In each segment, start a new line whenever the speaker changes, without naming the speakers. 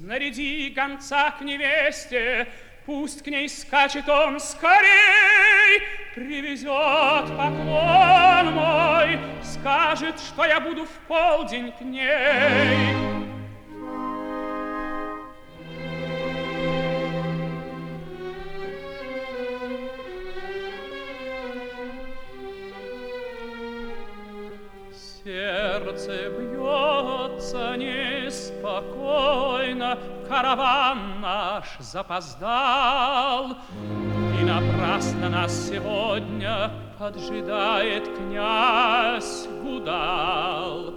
Снаряди гонца к невесте, пусть к ней скачет он скорей, привезет поклон мой, скажет, что я буду в полдень к ней. Сердце бьется неспокойно, караван наш запоздал, и напрасно нас сегодня поджидает князь Гудал.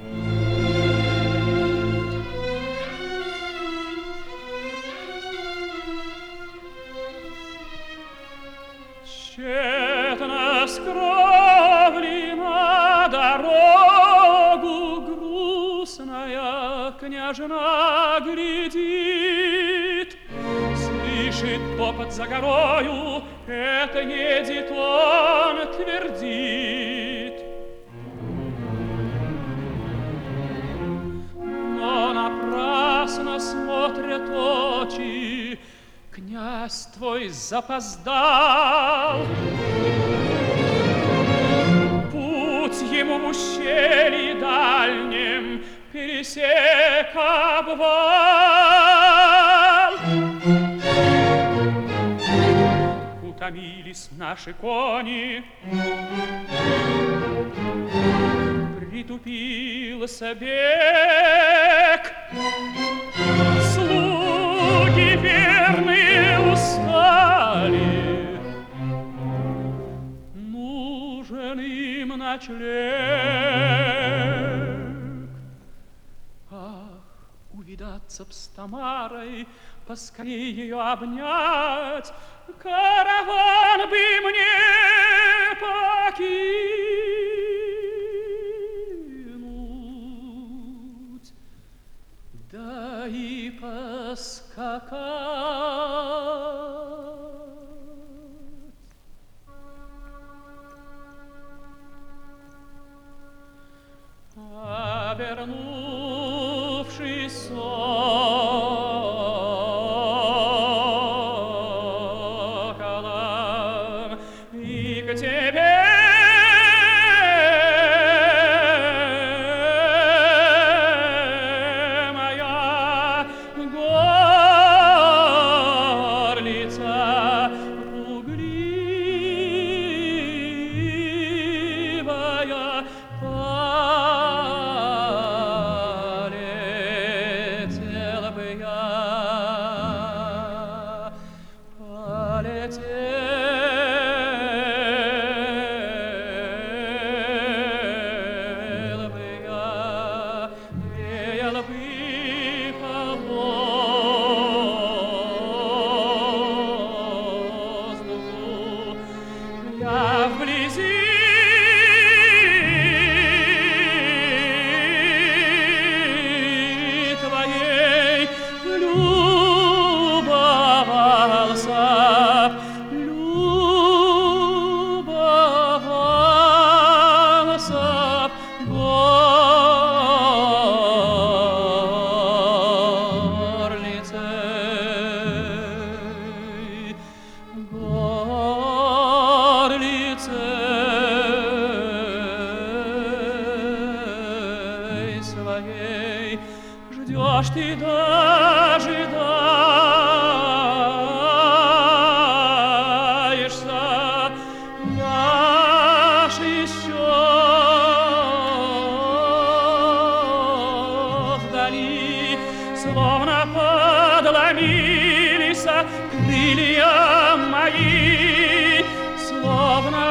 Тщетно с кровли на дорогу грустная княжна глядит, слышит топот за горою, это едет он твердит. Но напрасно смотрят очи, князь твой запоздал. Путь ему в ущелье дальнем пересек обвал. Утомились наши кони, притупился бег. Слуги верные устали, нужен им ночлег. Ах, увидаться б с Тамарой, поскорей ее обнять, караван бы мне покинуть, да и поскакать. Обернувшись соколом, и к тебе моя горлица пугливая полетела бы я, полетела бы я, веяла бы по воздуху. Я вблизи твоей любовался, любовался горлицей, горлицей своей. Ждешь ты, дожидаешься, наш еще вдали, словно подломились крылья мои, словно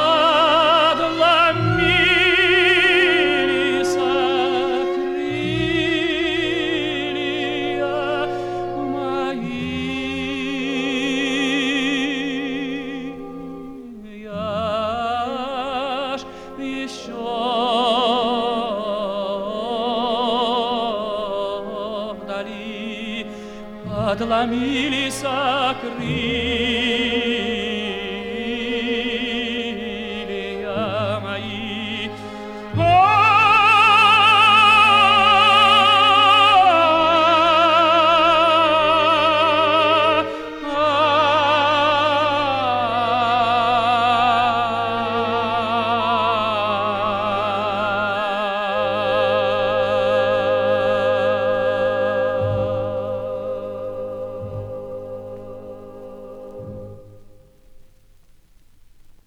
подломились крылья мои. Я ж еще вдали подломились крылья